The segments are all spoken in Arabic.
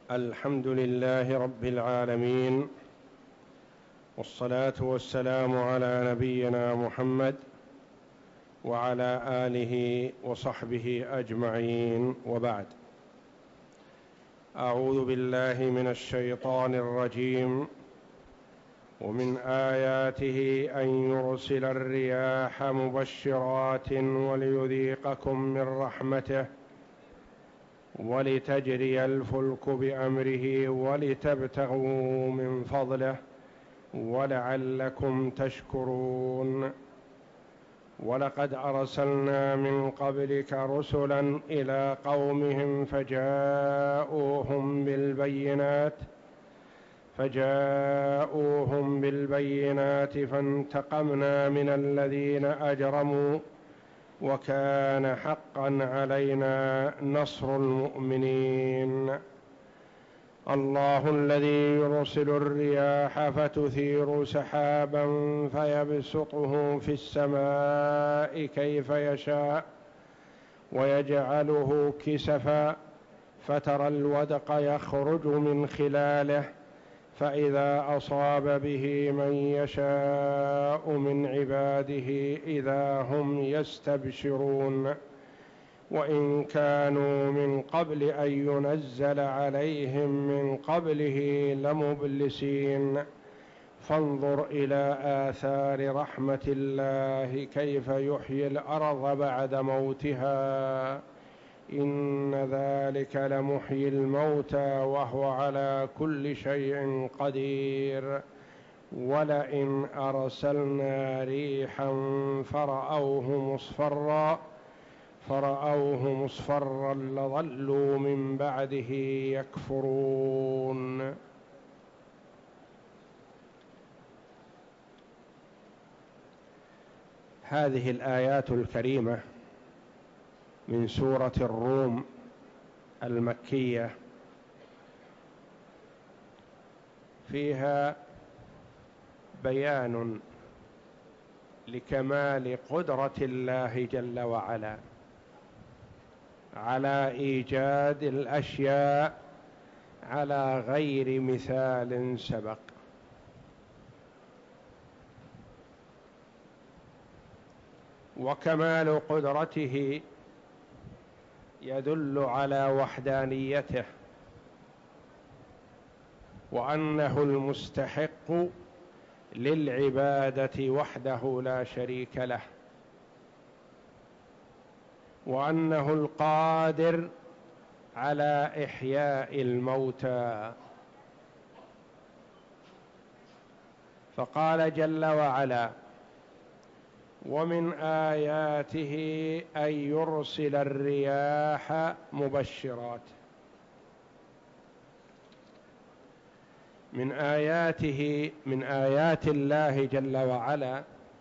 الحمد لله رب العالمين، والصلاة والسلام على نبينا محمد وعلى آله وصحبه أجمعين، وبعد. أعوذ بالله من الشيطان الرجيم. ومن آياته أن يرسل الرياح مبشرات وليذيقكم من رحمته ولتجري الفلك بأمره ولتبتغوا من فضله ولعلكم تشكرون. ولقد أرسلنا من قبلك رسلا إلى قومهم فجاءوهم بالبينات فانتقمنا من الذين أجرموا وكان حقا علينا نصر المؤمنين. الله الذي يرسل الرياح فتثير سحابا فيبسطه في السماء كيف يشاء ويجعله كسفا فترى الودق يخرج من خلاله فإذا أصاب به من يشاء من عباده إذا هم يستبشرون. وإن كانوا من قبل أن ينزل عليهم من قبله لمبلسين. فانظر إلى آثار رحمة الله كيف يحيي الأرض بعد موتها إن ذلك لمحيي الموتى وهو على كل شيء قدير. ولئن أرسلنا ريحا فرأوه مصفرا لظلوا من بعده يكفرون. هذه الآيات الكريمة من سورة الروم المكية فيها بيان لكمال قدرة الله جل وعلا على إيجاد الأشياء على غير مثال سبق. وكمال قدرته يدل على وحدانيته وأنه المستحق للعبادة وحده لا شريك له، وأنه القادر على إحياء الموتى. فقال جل وعلا: ومن آياته أن يرسل الرياح مبشرات. من آيات الله جل وعلا،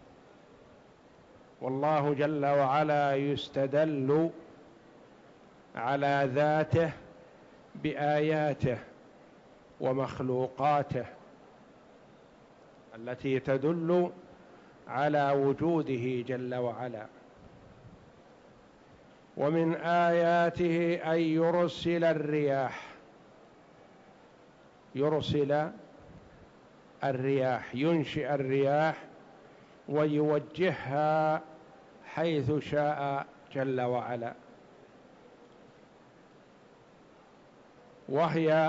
والله جل وعلا يستدل على ذاته بآياته ومخلوقاته التي تدل على وجوده جل وعلا. ومن آياته أن يرسل الرياح، ينشئ الرياح ويوجهها حيث شاء جل وعلا، وهي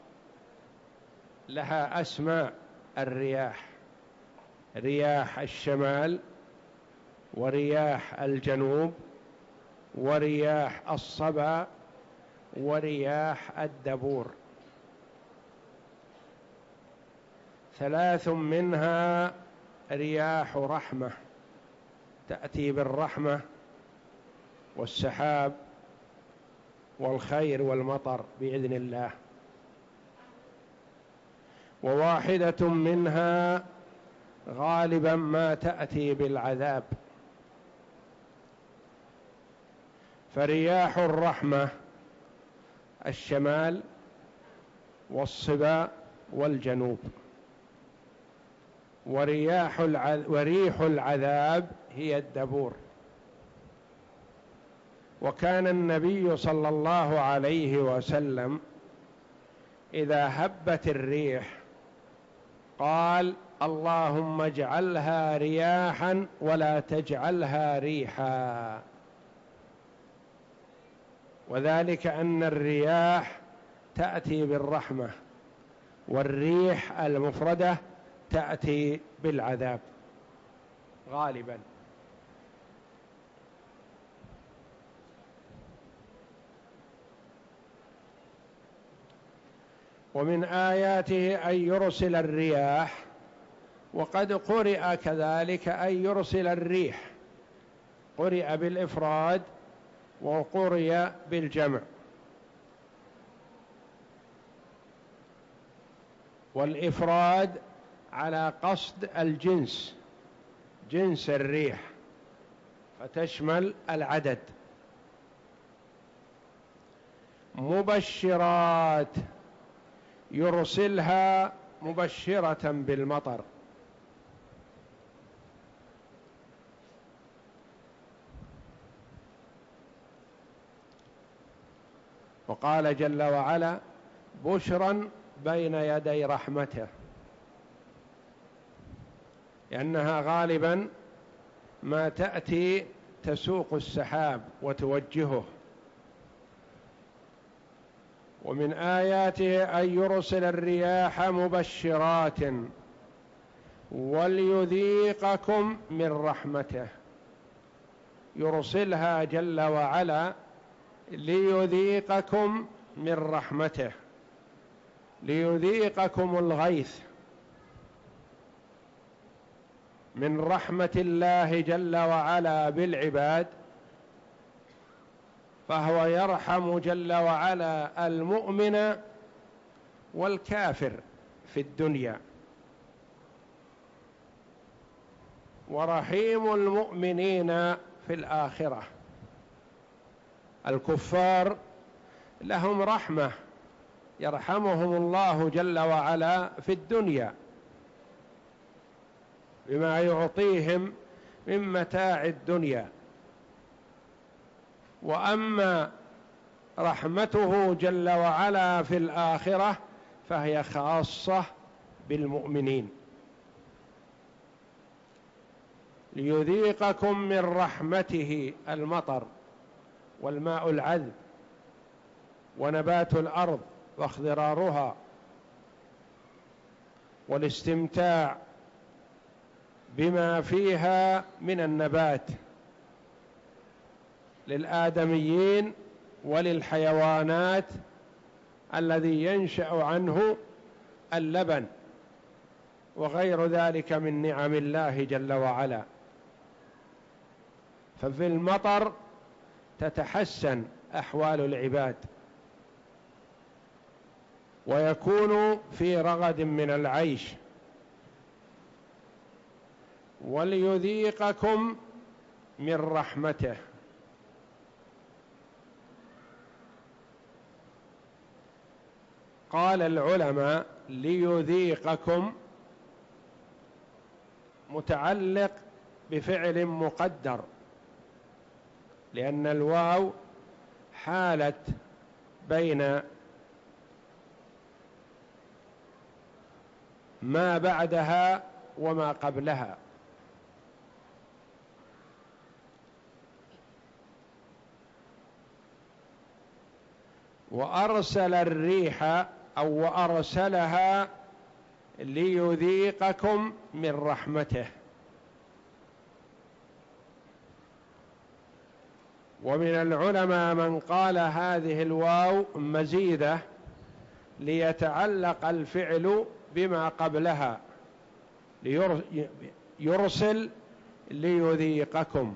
لها أسماء: الرياح، رياح الشمال، ورياح الجنوب، ورياح الصبا، ورياح الدبور. 3 منها رياح رحمة تأتي بالرحمة والسحاب والخير والمطر بإذن الله، وواحدة منها غالبا ما تأتي بالعذاب. فرياح الرحمة الشمال والصبا والجنوب، وريح العذاب هي الدبور. وكان النبي صلى الله عليه وسلم إذا هبت الريح قال اللهم اجعلها رياحا ولا تجعلها ريحا، وذلك أن الرياح تأتي بالرحمة والريح المفردة تأتي بالعذاب غالبا. ومن آياته أن يرسل الرياح، وقد قرئ كذلك أن يرسل الريح، قرئ بالإفراد وقرئ بالجمع، والإفراد على قصد الجنس، جنس الريح فتشمل العدد. مبشرات، يرسلها مبشرة بالمطر. وقال جل وعلا بشرا بين يدي رحمته، لأنها غالبا ما تأتي تسوق السحاب وتوجهه. ومن آياته أن يرسل الرياح مبشرات وليذيقكم من رحمته، يرسلها جل وعلا ليذيقكم من رحمته، ليذيقكم الغيث من رحمة الله جل وعلا بالعباد، فهو يرحم جل وعلا المؤمن والكافر في الدنيا، ورحيم المؤمنين في الآخرة. الكفار لهم رحمة يرحمهم الله جل وعلا في الدنيا بما يعطيهم من متاع الدنيا، وأما رحمته جل وعلا في الآخرة فهي خاصة بالمؤمنين. ليذيقكم من رحمته، المطر والماء العذب ونبات الأرض واخضرارها والاستمتاع بما فيها من النبات للآدميين وللحيوانات الذي ينشأ عنه اللبن وغير ذلك من نعم الله جل وعلا. ففي المطر تتحسن أحوال العباد ويكون في رغد من العيش. وليذيقكم من رحمته، قال العلماء ليذيقكم متعلق بفعل مقدر، لأن الواو حالت بين ما بعدها وما قبلها، وأرسل الريح أو وأرسلها ليذيقكم من رحمته. ومن العلماء من قال هذه الواو مزيدة ليتعلق الفعل بما قبلها، يرسل ليذيقكم.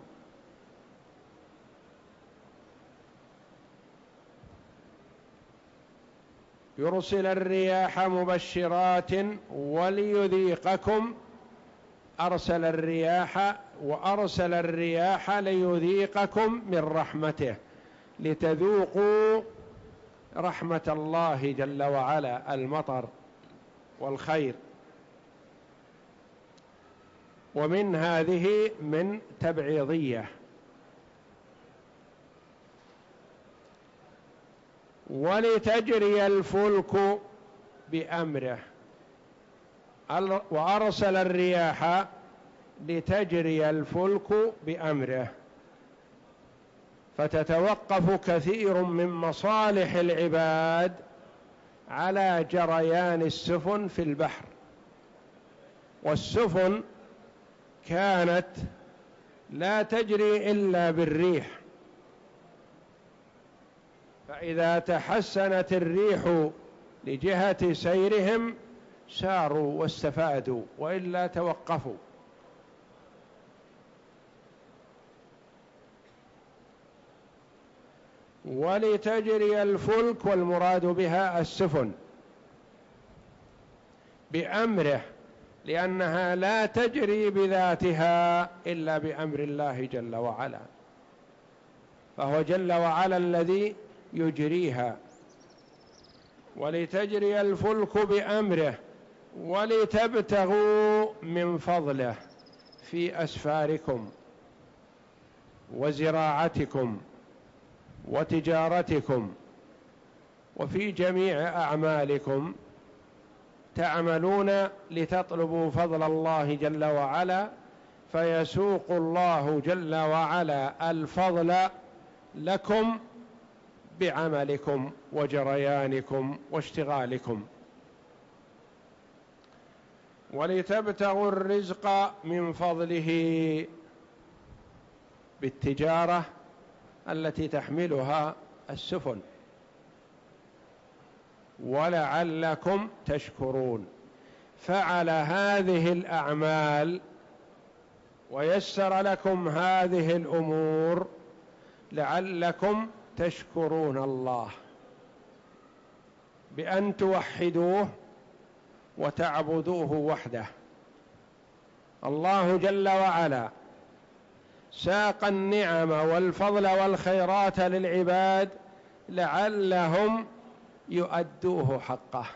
يرسل الرياح مبشرات وليذيقكم، أرسل الرياح وأرسل الرياح ليذيقكم من رحمته، لتذوقوا رحمة الله جل وعلا، المطر والخير. ومن هذه من تبعيضية. ولتجري الفلك بأمره، وأرسل الرياح لتجري الفلك بأمره، فتتوقف كثير من مصالح العباد على جريان السفن في البحر. والسفن كانت لا تجري إلا بالريح، فإذا تحسنت الريح لجهة سيرهم ساروا واستفادوا، وإلا توقفوا. ولتجري الفلك، والمراد بها السفن، بأمره، لأنها لا تجري بذاتها إلا بأمر الله جل وعلا، فهو جل وعلا الذي يجريها. ولتجري الفلك بأمره ولتبتغوا من فضله في أسفاركم وزراعتكم وتجارتكم وفي جميع أعمالكم، تعملون لتطلبوا فضل الله جل وعلا، فيسوق الله جل وعلا الفضل لكم بعملكم وجريانكم واشتغالكم. ولتبتغوا الرزق من فضله، بالتجارة التي تحملها السفن، ولعلكم تشكرون. فعل هذه الأعمال ويسر لكم هذه الأمور لعلكم تشكرون الله، بأن توحدوه وتعبدوه وحده. الله جل وعلا ساق النعم والفضل والخيرات للعباد لعلهم يؤدوه حقه،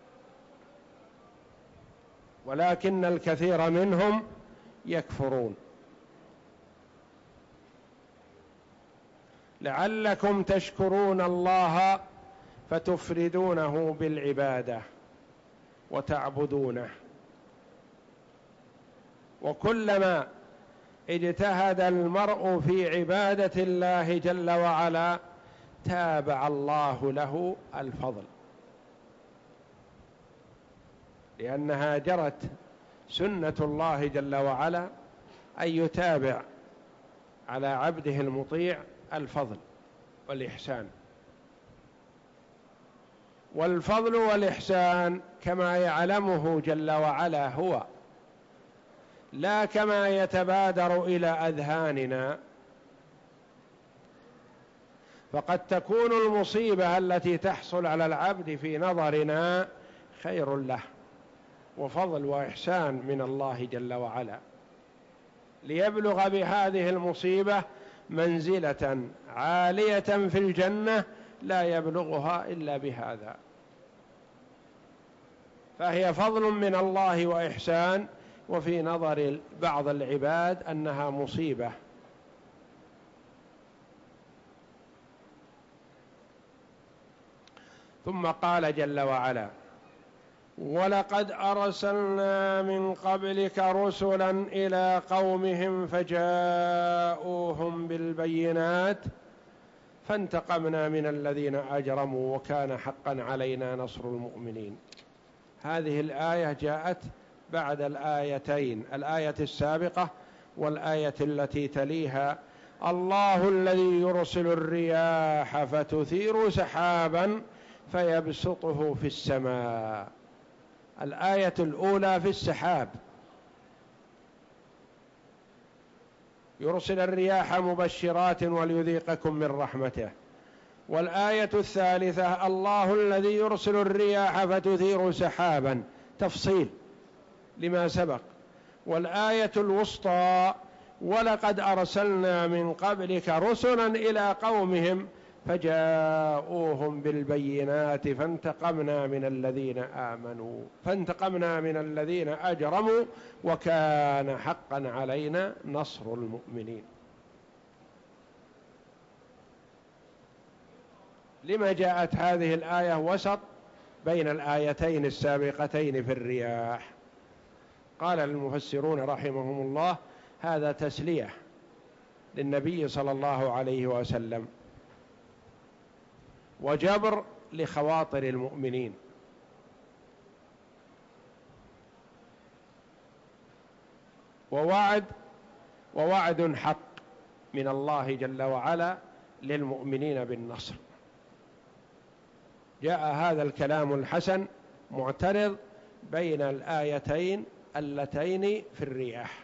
ولكن الكثير منهم يكفرون. لعلكم تشكرون الله فتفردونه بالعبادة وتعبدونه. وكلما اجتهد المرء في عبادة الله جل وعلا تابع الله له الفضل، لأنها جرت سنة الله جل وعلا أن يتابع على عبده المطيع الفضل والإحسان. والفضل والإحسان كما يعلمه جل وعلا هو، لا كما يتبادر إلى أذهاننا. فقد تكون المصيبة التي تحصل على العبد في نظرنا خير له وفضل وإحسان من الله جل وعلا، ليبلغ بهذه المصيبة منزلة عالية في الجنة لا يبلغها إلا بهذا. فهي فضل من الله وإحسان، وفي نظر بعض العباد أنها مصيبة. ثم قال جل وعلا: ولقد أرسلنا من قبلك رسلا إلى قومهم فجاءوهم بالبينات فانتقمنا من الذين أجرموا وكان حقا علينا نصر المؤمنين. هذه الآية جاءت بعد الآيتين، الآية السابقة والآية التي تليها: الله الذي يرسل الرياح فتثير سحابا فيبسطه في السماء. الآية الأولى في السحاب، يرسل الرياح مبشرات وليذيقكم من رحمته. والآية الثالثة: الله الذي يرسل الرياح فتثير سحابا، تفصيل لما سبق. والآية الوسطى: ولقد أرسلنا من قبلك رسلا إلى قومهم فجاءوهم بالبينات فانتقمنا من الذين أجرموا وكان حقا علينا نصر المؤمنين. لما جاءت هذه الآية وسط بين الآيتين السابقتين في الرياح. قال المفسرون رحمهم الله: هذا تسلية للنبي صلى الله عليه وسلم، وجبر لخواطر المؤمنين، ووعد حق من الله جل وعلا للمؤمنين بالنصر. جاء هذا الكلام الحسن معترض بين الآيتين اللتين في الرياح.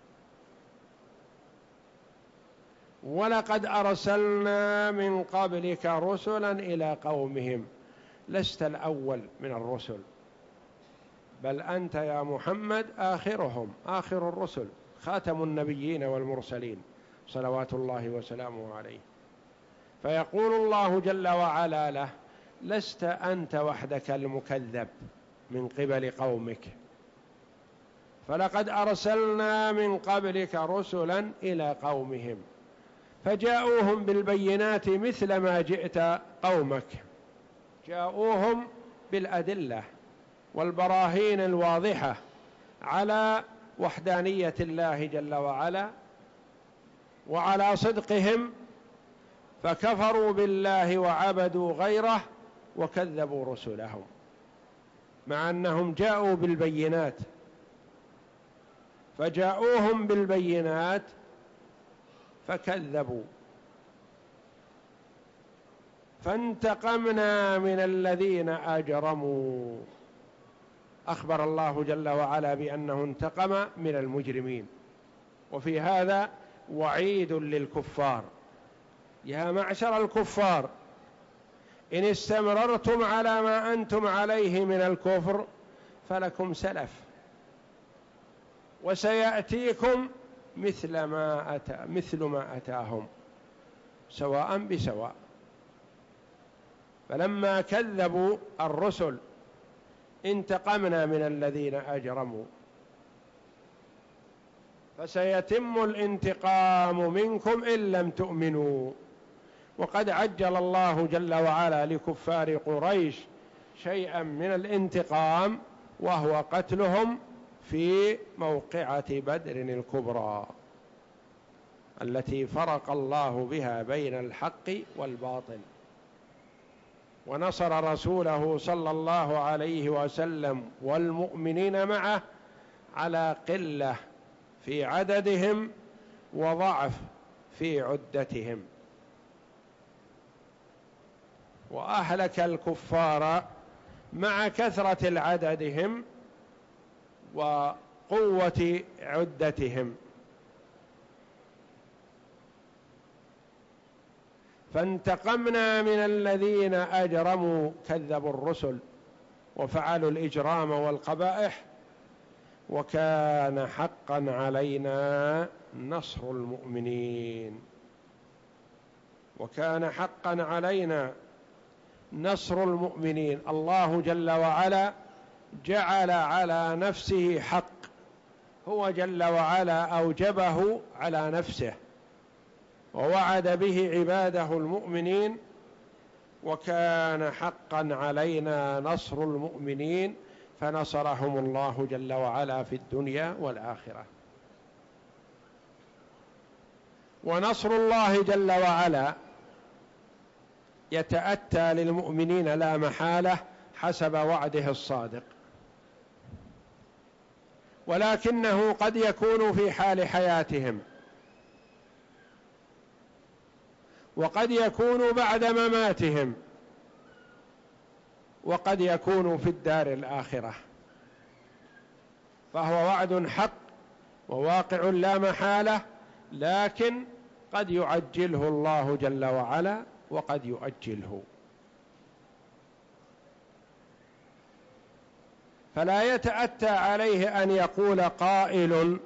ولقد أرسلنا من قبلك رسلا إلى قومهم، لست الأول من الرسل، بل أنت يا محمد آخرهم، آخر الرسل، خاتم النبيين والمرسلين صلوات الله وسلامه عليه. فيقول الله جل وعلا له: لست أنت وحدك المكذب من قبل قومك، فلقد أرسلنا من قبلك رسلا إلى قومهم فجاءوهم بالبينات مثل ما جئت قومك، جاءوهم بالأدلة والبراهين الواضحة على وحدانية الله جل وعلا وعلى صدقهم، فكفروا بالله وعبدوا غيره وكذبوا رسلهم، مع أنهم جاءوا بالبينات. فجاءوهم بالبينات فكذبوا، فانتقمنا من الذين أجرموا. أخبر الله جل وعلا بأنه انتقم من المجرمين. وفي هذا وعيد للكفار: يا معشر الكفار، إن استمررتم على ما أنتم عليه من الكفر فلكم سلف، وسيأتيكم مثل ما أتاهم سواء بسواء. فلما كذبوا الرسل انتقمنا من الذين أجرموا، فسيتم الانتقام منكم إن لم تؤمنوا. وقد عجل الله جل وعلا لكفار قريش شيئا من الانتقام، وهو قتلهم في موقعة بدر الكبرى التي فرق الله بها بين الحق والباطل، ونصر رسوله صلى الله عليه وسلم والمؤمنين معه على قلة في عددهم وضعف في عدتهم، وأهلك الكفار مع كثرة عددهم وقوة عدتهم. فانتقمنا من الذين أجرموا، كذبوا الرسل وفعلوا الإجرام والقبائح، وكان حقا علينا نصر المؤمنين. وكان حقا علينا نصر المؤمنين. الله جل وعلا جعل على نفسه حق، هو جل وعلا أوجبه على نفسه ووعد به عباده المؤمنين، وكان حقا علينا نصر المؤمنين، فنصرهم الله جل وعلا في الدنيا والآخرة. ونصر الله جل وعلا يتأتى للمؤمنين لا محالة حسب وعده الصادق، ولكنه قد يكون في حال حياتهم، وقد يكون بعد مماتهم، وقد يكون في الدار الآخرة. فهو وعد حق وواقع لا محالة، لكن قد يعجله الله جل وعلا وقد يؤجله. فلا يتأتى عليه أن يقول قائل: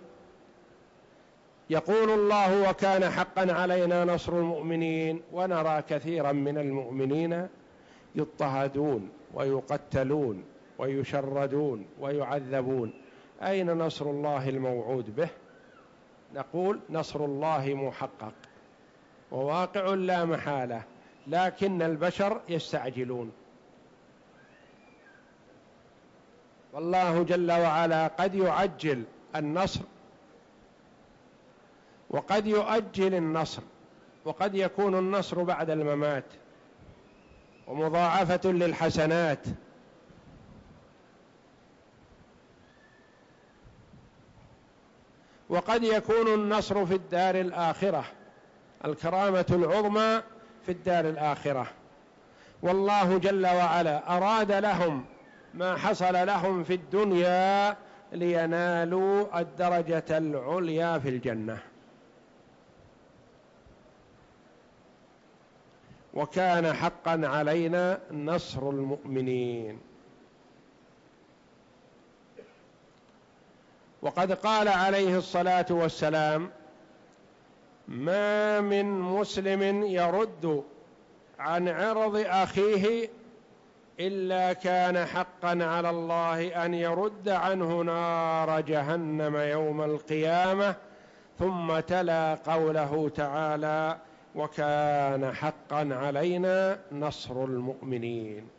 يقول الله وكان حقا علينا نصر المؤمنين، ونرى كثيرا من المؤمنين يضطهدون ويقتلون ويشردون ويعذبون، أين نصر الله الموعود به؟ نقول: نصر الله محقق وواقع لا محالة، لكن البشر يستعجلون. والله جل وعلا قد يعجل النصر وقد يؤجل النصر، وقد يكون النصر بعد الممات ومضاعفة للحسنات، وقد يكون النصر في الدار الآخرة، الكرامة العظمى في الدار الآخرة. والله جل وعلا أراد لهم ما حصل لهم في الدنيا لينالوا الدرجة العليا في الجنة. وكان حقا علينا نصر المؤمنين. وقد قال عليه الصلاة والسلام: ما من مسلم يرد عن عرض أخيه إلا كان حقا على الله أن يرد عنه نار جهنم يوم القيامة. ثم تلا قوله تعالى: وكان حقا علينا نصر المؤمنين.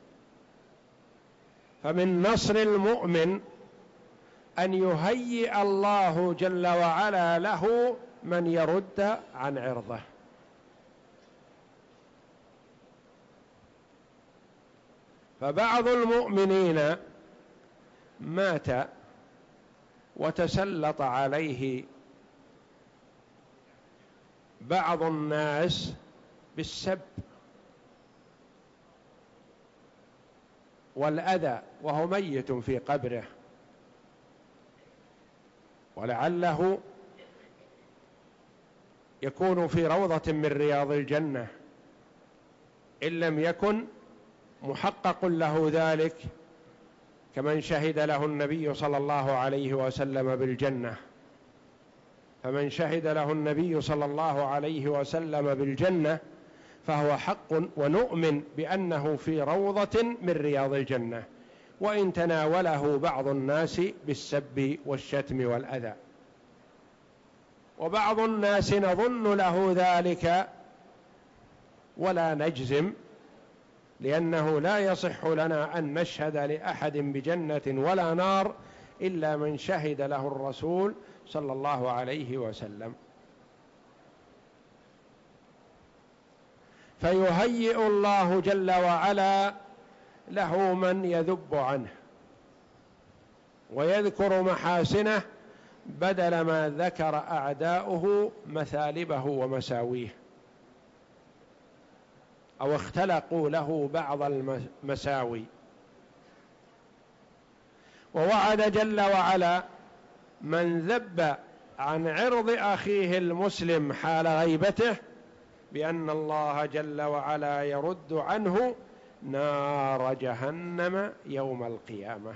فمن نصر المؤمن أن يهيئ الله جل وعلا له من يرد عن عرضه. فبعض المؤمنين مات وتسلط عليه بعض الناس بالسب والأذى وهو ميت في قبره، ولعله يكون في روضة من رياض الجنة إن لم يكن محقق له ذلك، كمن شهد له النبي صلى الله عليه وسلم بالجنة. فمن شهد له النبي صلى الله عليه وسلم بالجنة فهو حق، ونؤمن بأنه في روضة من رياض الجنة، وإن تناوله بعض الناس بالسب والشتم والأذى. وبعض الناس نظن له ذلك ولا نجزم، لأنه لا يصح لنا أن نشهد لأحد بجنة ولا نار إلا من شهد له الرسول صلى الله عليه وسلم. فيهيئ الله جل وعلا له من يذب عنه ويذكر محاسنه بدل ما ذكر أعداؤه مثالبه ومساويه، أو اختلقوا له بعض المساوي. ووعد جل وعلا من ذب عن عرض أخيه المسلم حال غيبته بأن الله جل وعلا يرد عنه نار جهنم يوم القيامة.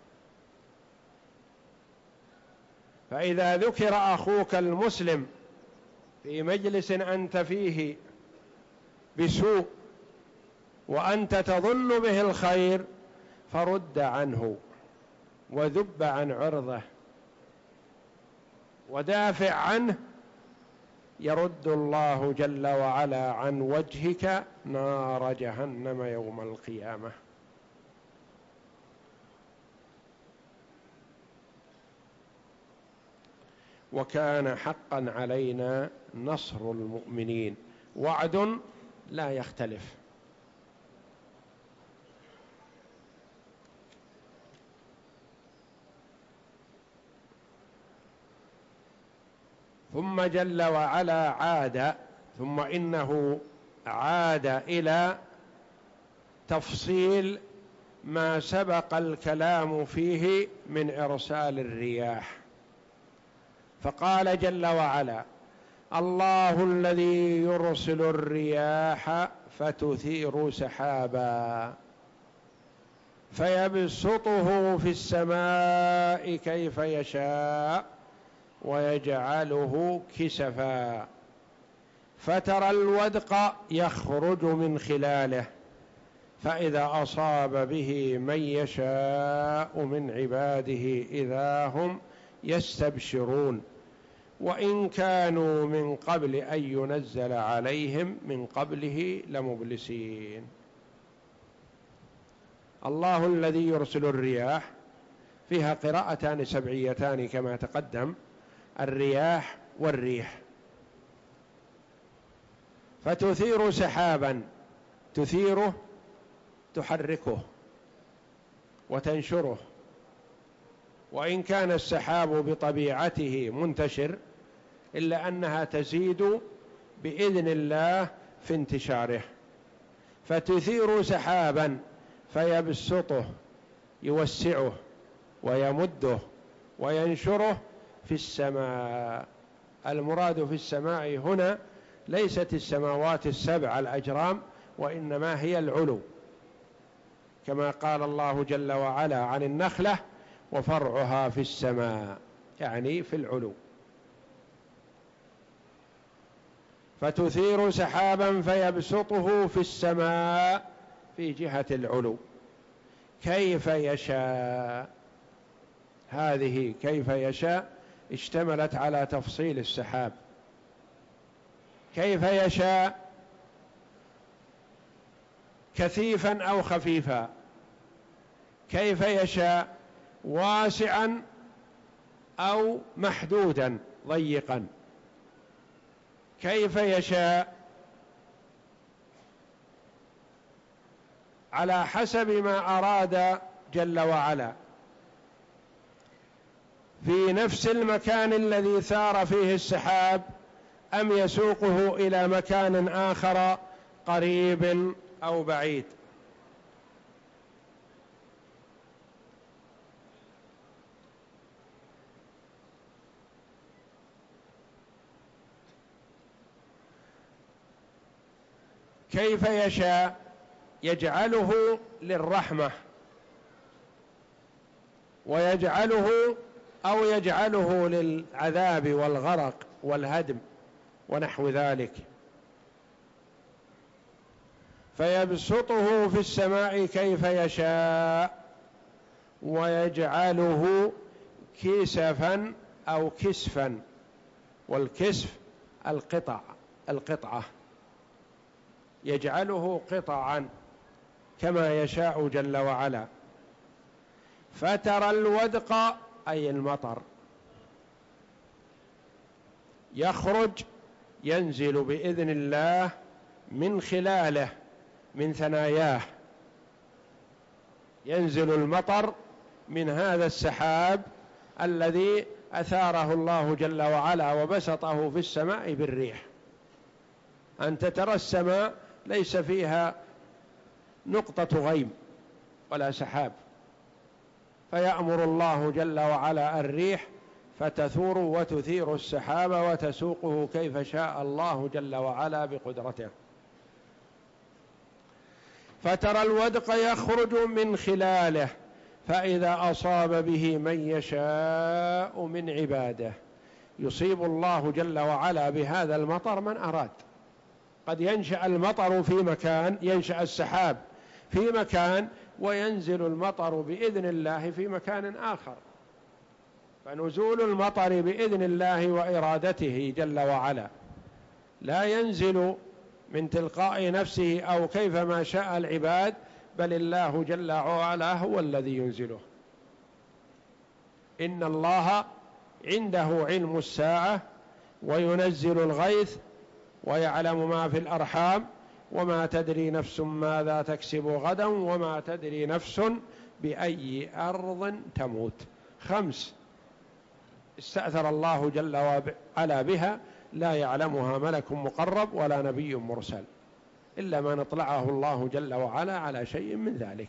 فإذا ذكر أخوك المسلم في مجلس أنت فيه بسوء وأنت تظن به الخير فرد عنه وذب عن عرضه ودافع عنه، يرد الله جل وعلا عن وجهك نار جهنم يوم القيامة. وكان حقا علينا نصر المؤمنين، وعد لا يختلف. ثم جل وعلا عاد، ثم إنه عاد إلى تفصيل ما سبق الكلام فيه من إرسال الرياح، فقال جل وعلا: الله الذي يرسل الرياح فتثير سحابا فيبسطه في السماء كيف يشاء ويجعله كسفا فترى الودق يخرج من خلاله فإذا أصاب به من يشاء من عباده إذا هم يستبشرون وإن كانوا من قبل أن ينزل عليهم من قبله لمبلسين. الله الذي يرسل الرياح فيها قراءتان سبعيتان كما تقدم: الرياح والريح. فتثير سحابا، تثيره تحركه وتنشره، وإن كان السحاب بطبيعته منتشر إلا أنها تزيد بإذن الله في انتشاره. فتثير سحابا فيبسطه، يوسعه ويمده وينشره في السماء. المراد في السماء هنا ليست السماوات السبع الأجرام، وإنما هي العلو، كما قال الله جل وعلا عن النخلة: وفرعها في السماء، يعني في العلو. فتثير سحابا فيبسطه في السماء في جهة العلو كيف يشاء. هذه كيف يشاء اشتملت على تفصيل السحاب. كيف يشاء، كثيفا أو خفيفا. كيف يشاء، واسعا أو محدودا ضيقا. كيف يشاء على حسب ما أراد جل وعلا، في نفس المكان الذي ثار فيه السحاب، أم يسوقه إلى مكان آخر قريب أو بعيد. كيف يشاء يجعله للرحمة، ويجعله أو يجعله للعذاب والغرق والهدم ونحو ذلك. فيبسطه في السماء كيف يشاء، ويجعله كسفا أو كسفا، والكسف القطعة، يجعله قطعا كما يشاء جل وعلا. فترى الودق أي المطر يخرج، ينزل بإذن الله من خلاله، من ثناياه، ينزل المطر من هذا السحاب الذي أثاره الله جل وعلا وبسطه في السماء بالريح. أنت ترى السماء ليس فيها نقطة غيم ولا سحاب، فيأمر الله جل وعلا الريح فتثور وتثير السحاب وتسوقه كيف شاء الله جل وعلا بقدرته. فترى الودق يخرج من خلاله فإذا أصاب به من يشاء من عباده. يصيب الله جل وعلا بهذا المطر من أراد. قد ينشأ المطر في مكان، ينشأ السحاب في مكان، وينزل المطر بإذن الله في مكان آخر. فنزول المطر بإذن الله وإرادته جل وعلا، لا ينزل من تلقاء نفسه أو كيفما شاء العباد، بل الله جل وعلا هو الذي ينزله. إن الله عنده علم الساعة وينزل الغيث ويعلم ما في الأرحام وما تدري نفس ماذا تكسب غدا وما تدري نفس بأي أرض تموت. 5 استأثر الله جل وعلا بها، لا يعلمها ملك مقرب ولا نبي مرسل، إلا من اطلعه الله جل وعلا على شيء من ذلك.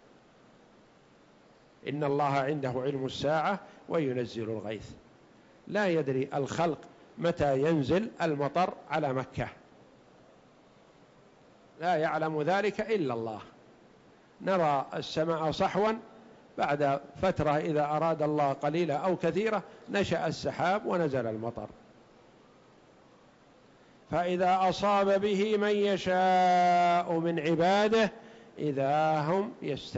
إن الله عنده علم الساعة وينزل الغيث. لا يدري الخلق متى ينزل المطر على مكة، لا يعلم ذلك إلا الله. نرى السماء صحوا، بعد فترة إذا أراد الله قليلة أو كثيرة نشأ السحاب ونزل المطر. فإذا أصاب به من يشاء من عباده إذا هم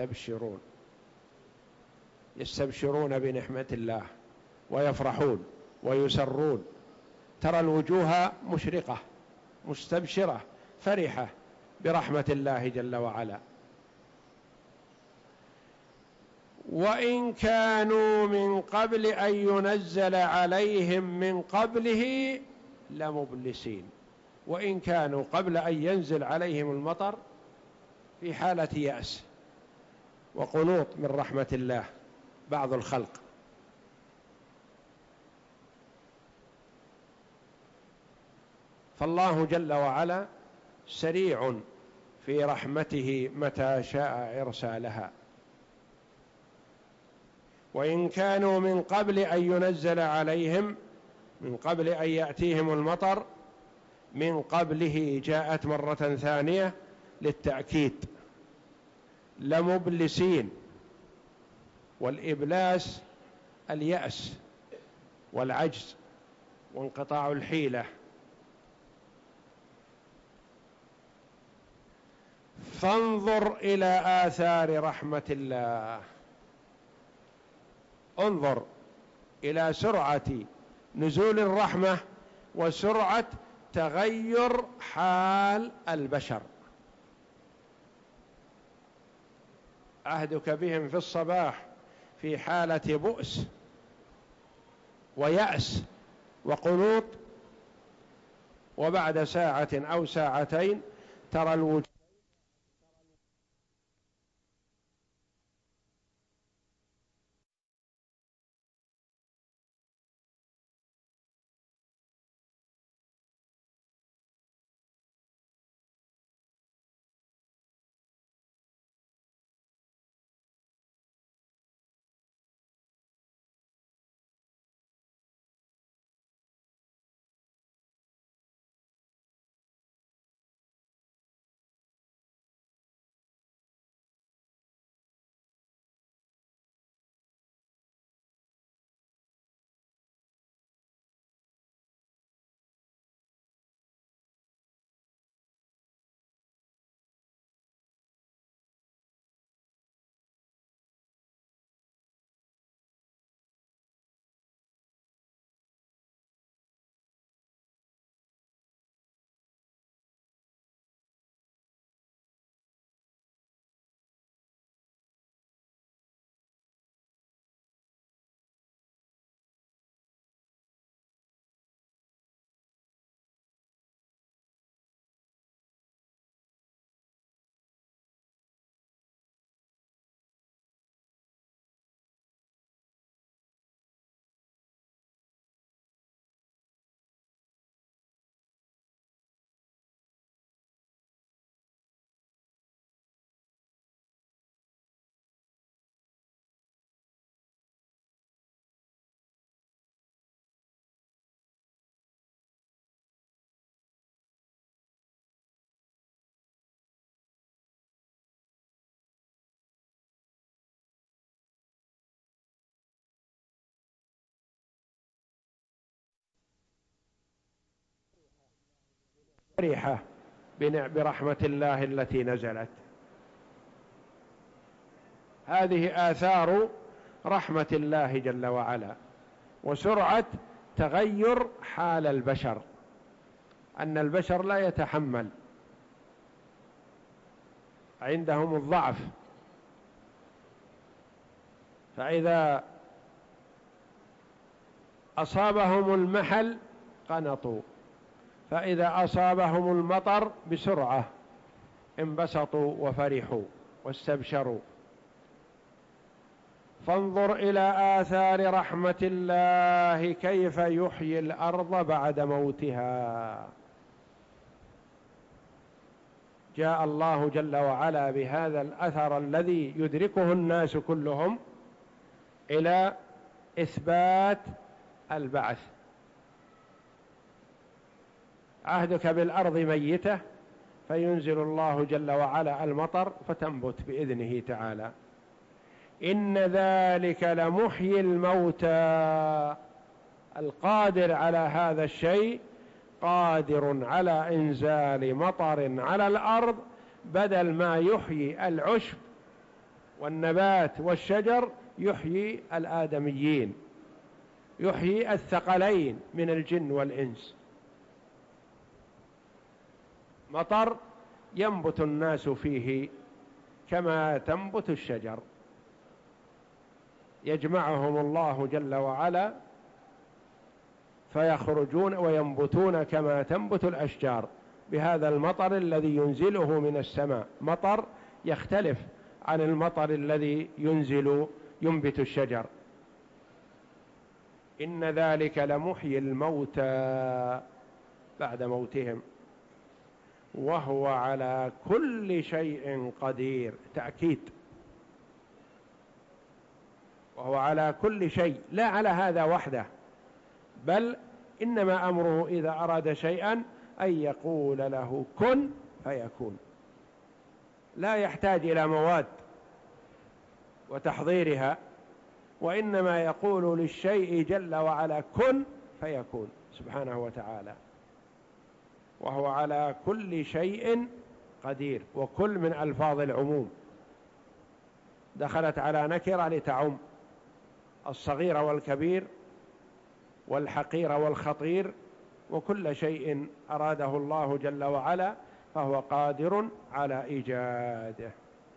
يستبشرون بنعمة الله ويفرحون ويسرون. ترى الوجوه مشرقة مستبشرة فرحة برحمة الله جل وعلا. وإن كانوا من قبل أن ينزل عليهم من قبله لمبلسين. وإن كانوا قبل أن ينزل عليهم المطر في حالة يأس وقنوط من رحمة الله بعض الخلق. فالله جل وعلا سريع في رحمته متى شاء إرسالها. وإن كانوا من قبل أن ينزل عليهم، من قبل أن يأتيهم المطر، من قبله جاءت مرة ثانية للتأكيد، لمبلسين. والإبلاس اليأس والعجز وانقطاع الحيلة. فانظر إلى آثار رحمة الله، انظر إلى سرعة نزول الرحمة وسرعة تغير حال البشر. عهدك بهم في الصباح في حالة بؤس ويأس وقنوط، وبعد ساعة أو ساعتين ترى الوجود فرحة برحمة الله التي نزلت. هذه آثار رحمة الله جل وعلا وسرعة تغير حال البشر، أن البشر لا يتحمل، عندهم الضعف، فإذا أصابهم المحل قنطوا، فإذا أصابهم المطر بسرعة انبسطوا وفرحوا واستبشروا. فانظر إلى آثار رحمة الله كيف يحيي الأرض بعد موتها. جاء الله جل وعلا بهذا الأثر الذي يدركه الناس كلهم إلى إثبات البعث. عهدك بالأرض ميتة فينزل الله جل وعلا المطر فتنبت بإذنه تعالى. إن ذلك لمحيي الموتى، القادر على هذا الشيء قادر على إنزال مطر على الأرض، بدل ما يحيي العشب والنبات والشجر يحيي الآدميين، يحيي الثقلين من الجن والإنس. مطر ينبت الناس فيه كما تنبت الشجر، يجمعهم الله جل وعلا فيخرجون وينبتون كما تنبت الأشجار بهذا المطر الذي ينزله من السماء، مطر يختلف عن المطر الذي ينبت الشجر. إن ذلك لمحيي الموتى بعد موتهم وهو على كل شيء قدير، تأكيد، وهو على كل شيء، لا على هذا وحده، بل إنما أمره إذا أراد شيئا أن يقول له كن فيكون، لا يحتاج إلى مواد وتحضيرها، وإنما يقول للشيء جل وعلا كن فيكون سبحانه وتعالى، وهو على كل شيء قدير. وكل من ألفاظ العموم دخلت على نكرة لتعم الصغير والكبير والحقير والخطير، وكل شيء أراده الله جل وعلا فهو قادر على إيجاده.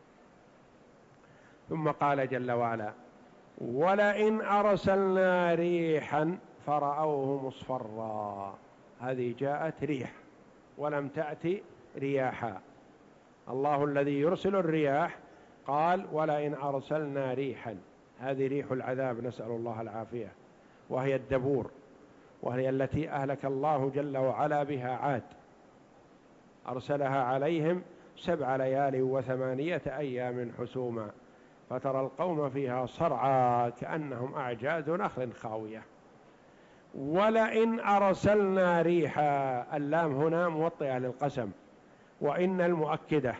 ثم قال جل وعلا ولئن أرسلنا ريحا فرأوه مصفرا، هذه جاءت ريح ولم تأتي رياحا. الله الذي يرسل الرياح قال ولئن أرسلنا ريحا، هذه ريح العذاب نسأل الله العافية، وهي الدبور، وهي التي أهلك الله جل وعلا بها عاد، أرسلها عليهم 7 ليال و8 أيام حسوما، فترى القوم فيها صرعى كأنهم أعجاز نخل خاوية. ولئن أرسلنا ريحا، اللام هنا موطئة للقسم، وإن المؤكدة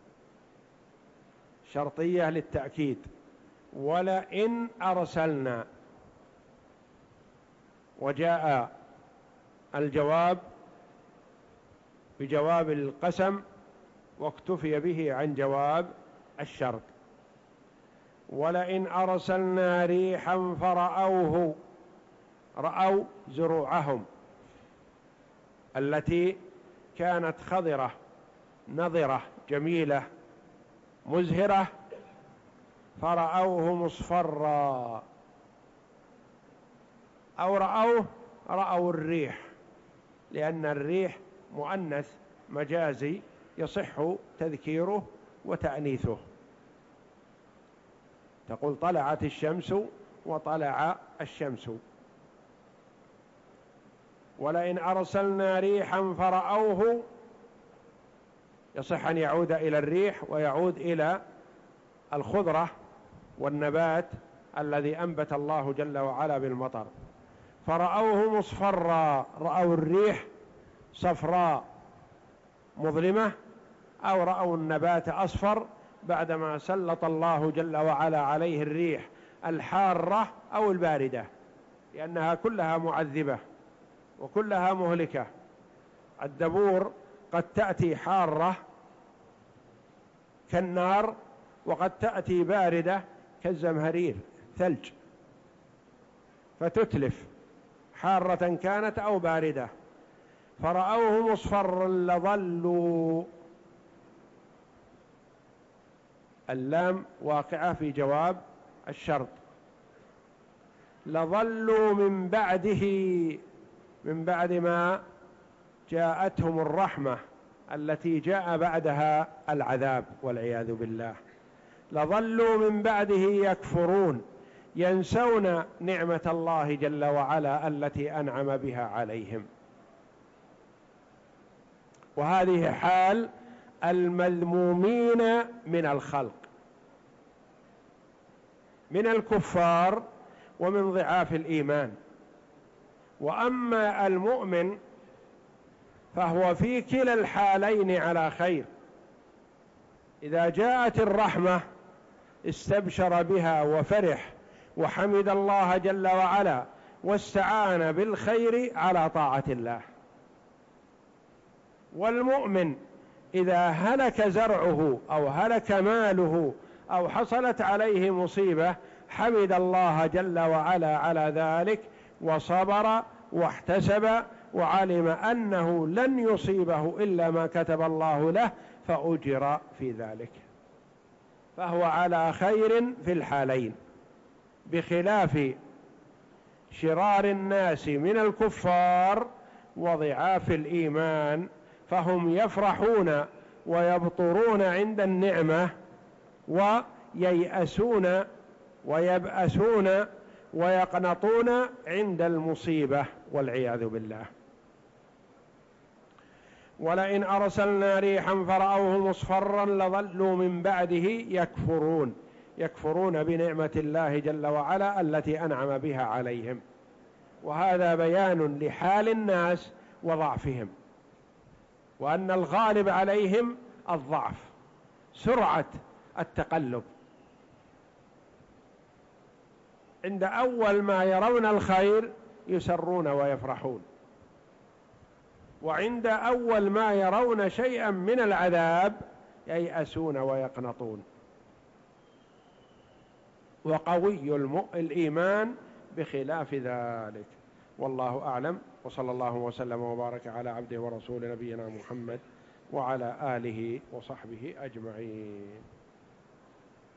شرطية للتأكيد، ولئن أرسلنا، وجاء الجواب بجواب القسم واكتفي به عن جواب الشرط. ولئن أرسلنا ريحا فرأوه، رأوا زروعهم التي كانت خضرة نضرة جميلة مزهرة، فرأوه مصفرا، أو رأوا الريح، لأن الريح مؤنث مجازي يصح تذكيره وتأنيثه، تقول طلعت الشمس وطلع الشمس. ولئن أرسلنا ريحا فرأوه، يصح أن يعود إلى الريح ويعود إلى الخضرة والنبات الذي أنبت الله جل وعلا بالمطر. فرأوه مصفرا، رأوا الريح صفراء مظلمة، أو رأوا النبات أصفر بعدما سلط الله جل وعلا عليه الريح الحارة أو الباردة، لأنها كلها معذبة وكلها مهلكة. الدبور قد تأتي حارة كالنار، وقد تأتي باردة كالزمهرير ثلج، فتتلف حارة كانت أو باردة. فرأوه مصفرا لظلوا، اللام واقعة في جواب الشرط، لظلوا من بعده، من بعد ما جاءتهم الرحمة التي جاء بعدها العذاب والعياذ بالله، لظلوا من بعده يكفرون، ينسون نعمة الله جل وعلا التي أنعم بها عليهم. وهذه حال المذمومين من الخلق، من الكفار ومن ضعاف الإيمان. وأما المؤمن فهو في كلا الحالين على خير، إذا جاءت الرحمة استبشر بها وفرح وحمد الله جل وعلا واستعان بالخير على طاعة الله. والمؤمن إذا هلك زرعه أو هلك ماله أو حصلت عليه مصيبة حمد الله جل وعلا على ذلك وصبر واحتسب وعلم أنه لن يصيبه إلا ما كتب الله له فأجر في ذلك، فهو على خير في الحالين. بخلاف شرار الناس من الكفار وضعاف الإيمان، فهم يفرحون ويبطرون عند النعمة وييأسون ويبأسون ويقنطون عند المصيبة والعياذ بالله. ولئن أرسلنا ريحا فرأوه مصفرا لظلوا من بعده يكفرون بنعمة الله جل وعلا التي أنعم بها عليهم. وهذا بيان لحال الناس وضعفهم، وأن الغالب عليهم الضعف، سرعة التقلب، عند أول ما يرون الخير يسرون ويفرحون، وعند أول ما يرون شيئا من العذاب ييأسون ويقنطون. وقوي الإيمان بخلاف ذلك. والله أعلم، وصلى الله وسلم وبارك على عبده ورسول نبينا محمد وعلى آله وصحبه أجمعين.